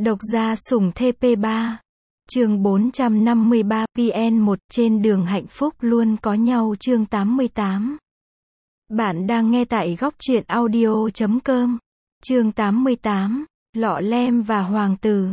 Độc gia sủng TP3. Chương 453 PN1 trên đường hạnh phúc luôn có nhau chương 88. Bạn đang nghe tại góc truyện audio.com. Chương 88. Lọ lem và hoàng tử.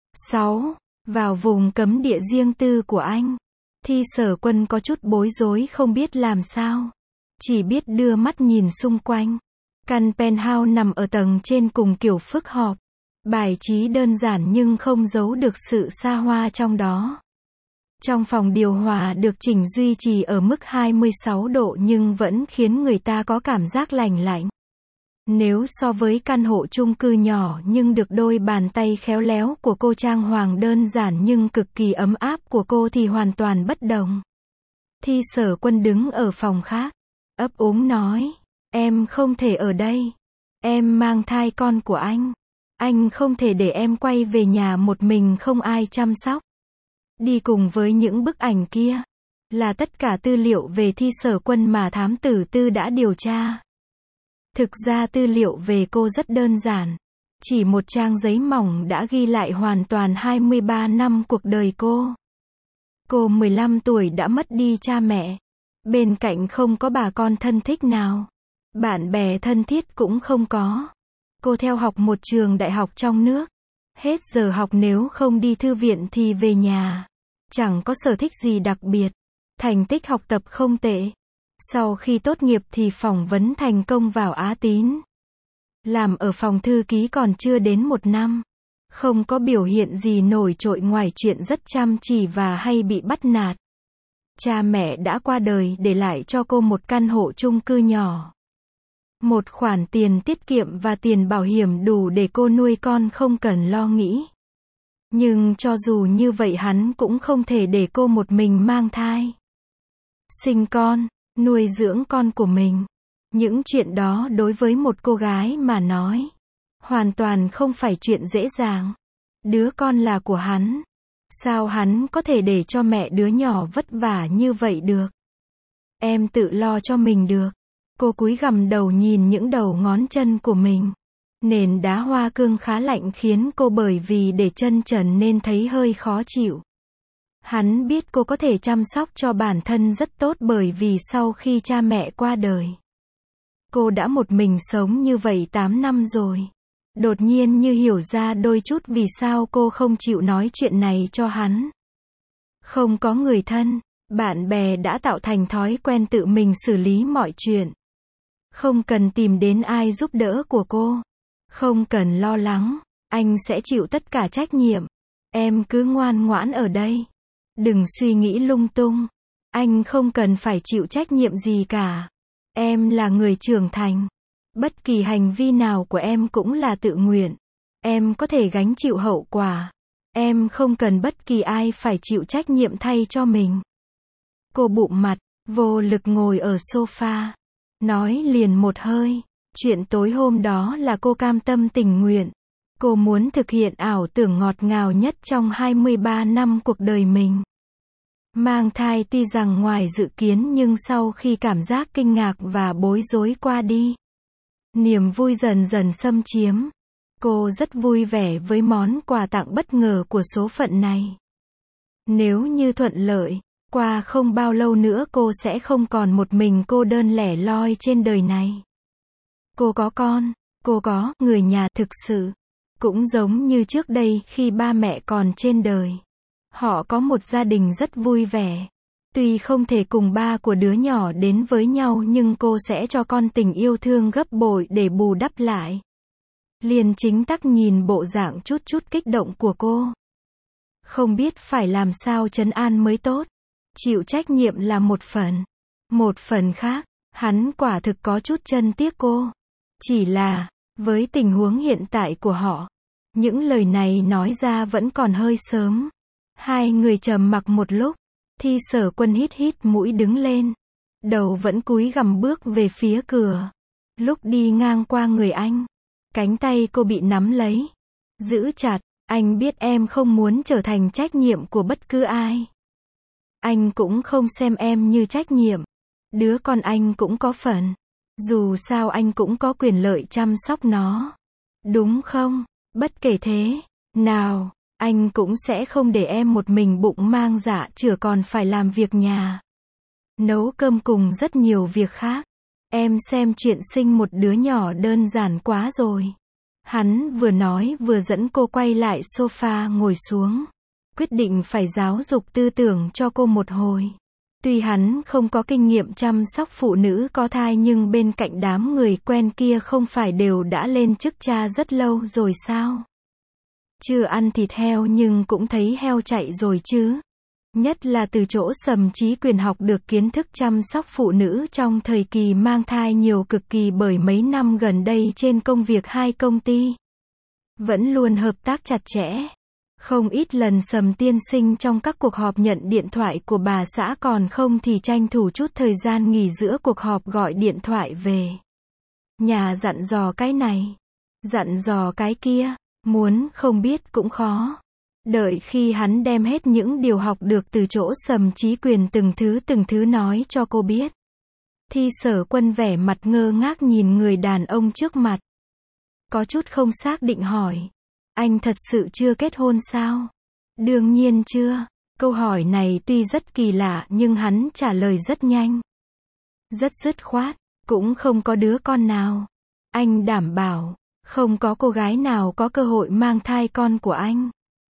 6. Vào vùng cấm địa riêng tư của anh. Thi Sở Quân có chút bối rối không biết làm sao. Chỉ biết đưa mắt nhìn xung quanh. Căn penthouse nằm ở tầng trên cùng kiểu phức họp. Bài trí đơn giản nhưng không giấu được sự xa hoa trong đó. Trong phòng điều hòa được chỉnh duy trì ở mức 26 độ nhưng vẫn khiến người ta có cảm giác lành lạnh. Nếu so với căn hộ chung cư nhỏ nhưng được đôi bàn tay khéo léo của cô trang hoàng đơn giản nhưng cực kỳ ấm áp của cô thì hoàn toàn bất đồng. Thi Sở Quân đứng ở phòng khác, ấp úng nói, em không thể ở đây. Em mang thai con của anh. Anh không thể để em quay về nhà một mình không ai chăm sóc. Đi cùng với những bức ảnh kia là tất cả tư liệu về Thi Sở Quân mà thám tử Tư đã điều tra. Thực ra tư liệu về cô rất đơn giản. Chỉ một trang giấy mỏng đã ghi lại hoàn toàn 23 năm cuộc đời cô. Cô 15 tuổi đã mất đi cha mẹ. Bên cạnh không có bà con thân thích nào. Bạn bè thân thiết cũng không có. Cô theo học một trường đại học trong nước. Hết giờ học nếu không đi thư viện thì về nhà. Chẳng có sở thích gì đặc biệt. Thành tích học tập không tệ. Sau khi tốt nghiệp thì phỏng vấn thành công vào Á Tín. Làm ở phòng thư ký còn chưa đến 1 năm. Không có biểu hiện gì nổi trội ngoài chuyện rất chăm chỉ và hay bị bắt nạt. Cha mẹ đã qua đời để lại cho cô một căn hộ chung cư nhỏ. Một khoản tiền tiết kiệm và tiền bảo hiểm đủ để cô nuôi con không cần lo nghĩ. Nhưng cho dù như vậy hắn cũng không thể để cô một mình mang thai. Sinh con, nuôi dưỡng con của mình. Những chuyện đó đối với một cô gái mà nói, hoàn toàn không phải chuyện dễ dàng. Đứa con là của hắn. Sao hắn có thể để cho mẹ đứa nhỏ vất vả như vậy được? Em tự lo cho mình được. Cô cúi gằm đầu nhìn những đầu ngón chân của mình. Nền đá hoa cương khá lạnh khiến cô bởi vì để chân trần nên thấy hơi khó chịu. Hắn biết cô có thể chăm sóc cho bản thân rất tốt bởi vì sau khi cha mẹ qua đời. Cô đã một mình sống như vậy 8 năm rồi. Đột nhiên như hiểu ra đôi chút vì sao cô không chịu nói chuyện này cho hắn. Không có người thân, bạn bè đã tạo thành thói quen tự mình xử lý mọi chuyện. Không cần tìm đến ai giúp đỡ của cô. Không cần lo lắng, anh sẽ chịu tất cả trách nhiệm. Em cứ ngoan ngoãn ở đây. Đừng suy nghĩ lung tung. Anh không cần phải chịu trách nhiệm gì cả. Em là người trưởng thành. Bất kỳ hành vi nào của em cũng là tự nguyện. Em có thể gánh chịu hậu quả. Em không cần bất kỳ ai phải chịu trách nhiệm thay cho mình. Cô bụm mặt, vô lực ngồi ở sofa. Nói liền một hơi. Chuyện tối hôm đó là cô cam tâm tình nguyện. Cô muốn thực hiện ảo tưởng ngọt ngào nhất trong 23 năm cuộc đời mình. Mang thai tuy rằng ngoài dự kiến nhưng sau khi cảm giác kinh ngạc và bối rối qua đi, niềm vui dần dần xâm chiếm. Cô rất vui vẻ với món quà tặng bất ngờ của số phận này. Nếu như thuận lợi, qua không bao lâu nữa cô sẽ không còn một mình cô đơn lẻ loi trên đời này. Cô có con, cô có người nhà thực sự. Cũng giống như trước đây khi ba mẹ còn trên đời. Họ có một gia đình rất vui vẻ. Tuy không thể cùng ba của đứa nhỏ đến với nhau nhưng cô sẽ cho con tình yêu thương gấp bội để bù đắp lại. Liền chính tắc nhìn bộ dạng chút chút kích động của cô. Không biết phải làm sao trấn an mới tốt. Chịu trách nhiệm là một phần. Một phần khác, hắn quả thực có chút chân tiếc cô. Chỉ là, với tình huống hiện tại của họ, những lời này nói ra vẫn còn hơi sớm. Hai người trầm mặc một lúc. Thi Sở Quân hít hít mũi đứng lên. Đầu vẫn cúi gằm bước về phía cửa. Lúc đi ngang qua người anh, cánh tay cô bị nắm lấy. Giữ chặt, anh biết em không muốn trở thành trách nhiệm của bất cứ ai. Anh cũng không xem em như trách nhiệm. Đứa con anh cũng có phần. Dù sao anh cũng có quyền lợi chăm sóc nó. Đúng không? Bất kể thế, Nào, anh cũng sẽ không để em một mình bụng mang dạ chửa còn phải làm việc nhà. Nấu cơm cùng rất nhiều việc khác. Em xem chuyện sinh một đứa nhỏ đơn giản quá rồi. Hắn vừa nói vừa dẫn cô quay lại sofa ngồi xuống. Quyết định phải giáo dục tư tưởng cho cô một hồi. Tuy hắn không có kinh nghiệm chăm sóc phụ nữ có thai nhưng bên cạnh đám người quen kia không phải đều đã lên chức cha rất lâu rồi sao? Chưa ăn thịt heo nhưng cũng thấy heo chạy rồi chứ. Nhất là từ chỗ Sầm Chí Quyền học được kiến thức chăm sóc phụ nữ trong thời kỳ mang thai nhiều cực kỳ bởi mấy năm gần đây trên công việc hai công ty. Vẫn luôn hợp tác chặt chẽ. Không ít lần Sầm tiên sinh trong các cuộc họp nhận điện thoại của bà xã còn không thì tranh thủ chút thời gian nghỉ giữa cuộc họp gọi điện thoại về. Nhà dặn dò cái này, dặn dò cái kia, muốn không biết cũng khó. Đợi khi hắn đem hết những điều học được từ chỗ Sầm Chí Quyền từng thứ nói cho cô biết. Thi Sở Quân vẻ mặt ngơ ngác nhìn người đàn ông trước mặt. Có chút không xác định hỏi. Anh thật sự chưa kết hôn sao? Đương nhiên chưa. Câu hỏi này tuy rất kỳ lạ nhưng hắn trả lời rất nhanh. Rất dứt khoát. Cũng không có đứa con nào. Anh đảm bảo, không có cô gái nào có cơ hội mang thai con của anh.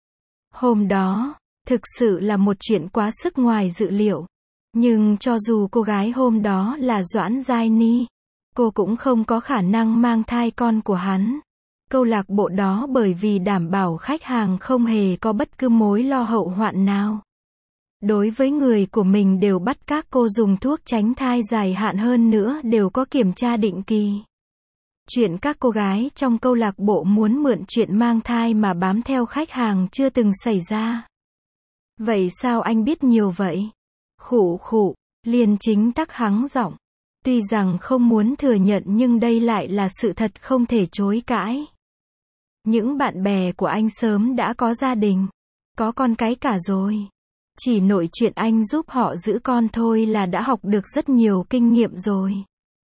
Hôm đó, thực sự là một chuyện quá sức ngoài dự liệu. Nhưng cho dù cô gái hôm đó là Doãn Giai Ni, cô cũng không có khả năng mang thai con của hắn. Câu lạc bộ đó bởi vì đảm bảo khách hàng không hề có bất cứ mối lo hậu hoạn nào. Đối với người của mình đều bắt các cô dùng thuốc tránh thai dài hạn hơn nữa đều có kiểm tra định kỳ. Chuyện các cô gái trong câu lạc bộ muốn mượn chuyện mang thai mà bám theo khách hàng chưa từng xảy ra. Vậy sao anh biết nhiều vậy? Khụ khụ, Liên Chính Tắc hắng giọng. Tuy rằng không muốn thừa nhận nhưng đây lại là sự thật không thể chối cãi. Những bạn bè của anh sớm đã có gia đình, có con cái cả rồi. Chỉ nội chuyện anh giúp họ giữ con thôi là đã học được rất nhiều kinh nghiệm rồi.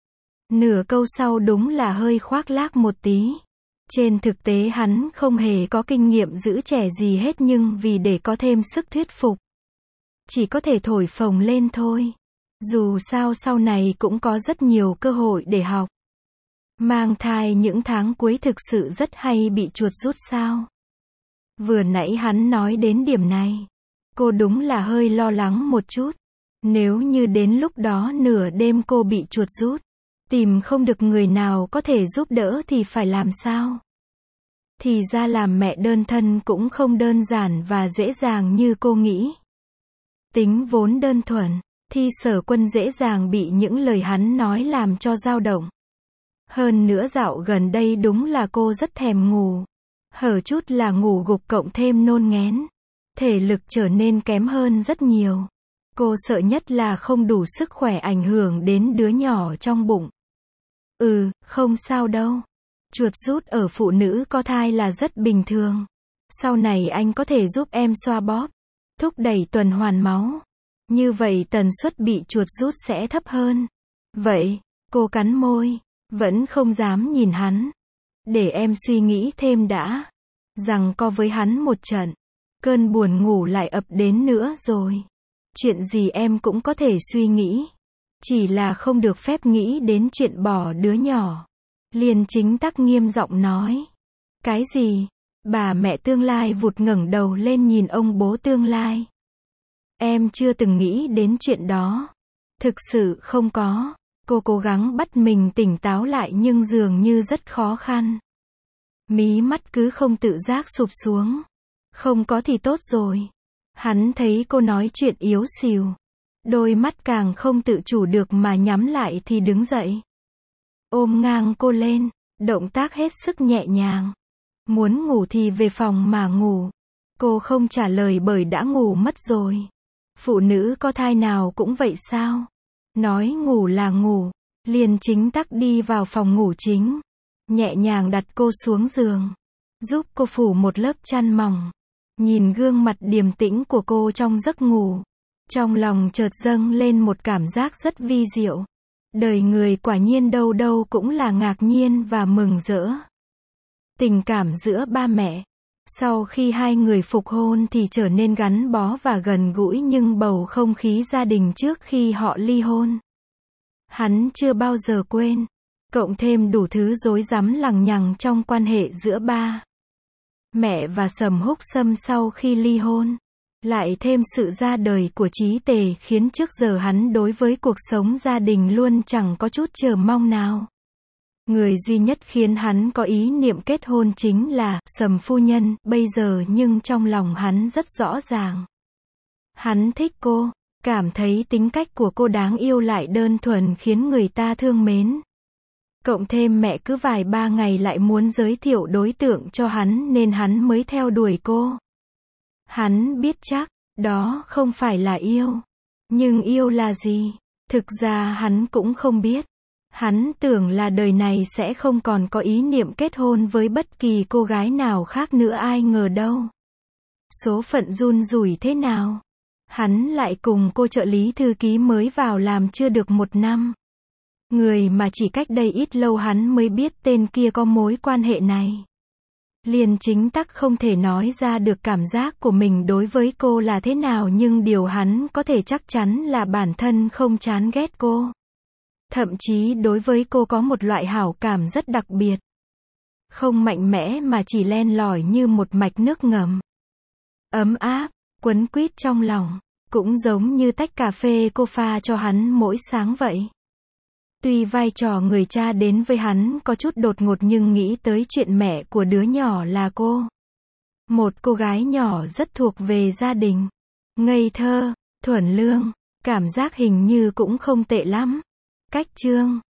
Nửa câu sau đúng là hơi khoác lác một tí. Trên thực tế hắn không hề có kinh nghiệm giữ trẻ gì hết nhưng vì để có thêm sức thuyết phục, chỉ có thể thổi phồng lên thôi. Dù sao sau này cũng có rất nhiều cơ hội để học. Mang thai những tháng cuối thực sự rất hay bị chuột rút sao? Vừa nãy hắn nói đến điểm này. Cô đúng là hơi lo lắng một chút. Nếu như đến lúc đó nửa đêm cô bị chuột rút, tìm không được người nào có thể giúp đỡ thì phải làm sao? Thì ra làm mẹ đơn thân cũng không đơn giản và dễ dàng như cô nghĩ. Tính vốn đơn thuần, Thi Sở Quân dễ dàng bị những lời hắn nói làm cho dao động. Hơn nữa dạo gần đây đúng là cô rất thèm ngủ. Hở chút là ngủ gục cộng thêm nôn nghén. Thể lực trở nên kém hơn rất nhiều. Cô sợ nhất là không đủ sức khỏe ảnh hưởng đến đứa nhỏ trong bụng. Không sao đâu. Chuột rút ở phụ nữ có thai là rất bình thường. Sau này anh có thể giúp em xoa bóp, thúc đẩy tuần hoàn máu. Như vậy tần suất bị chuột rút sẽ thấp hơn. Vậy, cô cắn môi, vẫn không dám nhìn hắn. Để em suy nghĩ thêm đã. Giằng co với hắn một trận. Cơn buồn ngủ lại ập đến nữa rồi. Chuyện gì em cũng có thể suy nghĩ. Chỉ là không được phép nghĩ đến chuyện bỏ đứa nhỏ. Liên Chính Tắc nghiêm giọng nói. Cái gì? Bà mẹ tương lai vụt ngẩng đầu lên nhìn ông bố tương lai. Em chưa từng nghĩ đến chuyện đó. Thực sự không có. Cô cố gắng bắt mình tỉnh táo lại nhưng dường như rất khó khăn. Mí mắt cứ không tự giác sụp xuống. Không có thì tốt rồi. Hắn thấy cô nói chuyện yếu xìu. Đôi mắt càng không tự chủ được mà nhắm lại thì đứng dậy. Ôm ngang cô lên, động tác hết sức nhẹ nhàng. Muốn ngủ thì về phòng mà ngủ. Cô không trả lời bởi đã ngủ mất rồi. Phụ nữ có thai nào cũng vậy sao? Nói ngủ là ngủ. Liên Chính Tắc đi vào phòng ngủ chính. Nhẹ nhàng đặt cô xuống giường. Giúp cô phủ một lớp chăn mỏng. Nhìn gương mặt điềm tĩnh của cô trong giấc ngủ. Trong lòng chợt dâng lên một cảm giác rất vi diệu. Đời người quả nhiên đâu đâu cũng là ngạc nhiên và mừng rỡ. Tình cảm giữa ba mẹ, Sau khi hai người phục hôn thì trở nên gắn bó và gần gũi, nhưng bầu không khí gia đình trước khi họ ly hôn, hắn chưa bao giờ quên. Cộng thêm đủ thứ rối rắm lằng nhằng trong quan hệ giữa ba mẹ và Sầm Húc Sâm sau khi ly hôn, lại thêm sự ra đời của Chí Tề, khiến trước giờ hắn đối với cuộc sống gia đình luôn chẳng có chút chờ mong nào. Người duy nhất khiến hắn có ý niệm kết hôn chính là Sầm phu nhân bây giờ, nhưng trong lòng hắn rất rõ ràng. Hắn thích cô, cảm thấy tính cách của cô đáng yêu lại đơn thuần khiến người ta thương mến. Cộng thêm mẹ cứ vài ba ngày lại muốn giới thiệu đối tượng cho hắn nên hắn mới theo đuổi cô. Hắn biết chắc, đó không phải là yêu. Nhưng yêu là gì? Thực ra hắn cũng không biết. Hắn tưởng là đời này sẽ không còn có ý niệm kết hôn với bất kỳ cô gái nào khác nữa, ai ngờ đâu. Số phận run rủi thế nào? Hắn lại cùng cô trợ lý thư ký mới vào làm chưa được 1 năm. Người mà chỉ cách đây ít lâu hắn mới biết tên kia có mối quan hệ này. Liền chính tắc không thể nói ra được cảm giác của mình đối với cô là thế nào, nhưng điều hắn có thể chắc chắn là bản thân không chán ghét cô. Thậm chí đối với cô có một loại hảo cảm rất đặc biệt. Không mạnh mẽ mà chỉ len lỏi như một mạch nước ngầm. Ấm áp, quấn quýt trong lòng. Cũng giống như tách cà phê cô pha cho hắn mỗi sáng vậy. Tuy vai trò người cha đến với hắn có chút đột ngột, nhưng nghĩ tới chuyện mẹ của đứa nhỏ là cô. Một cô gái nhỏ rất thuộc về gia đình. Ngây thơ, thuần lương, cảm giác hình như cũng không tệ lắm. Cách chương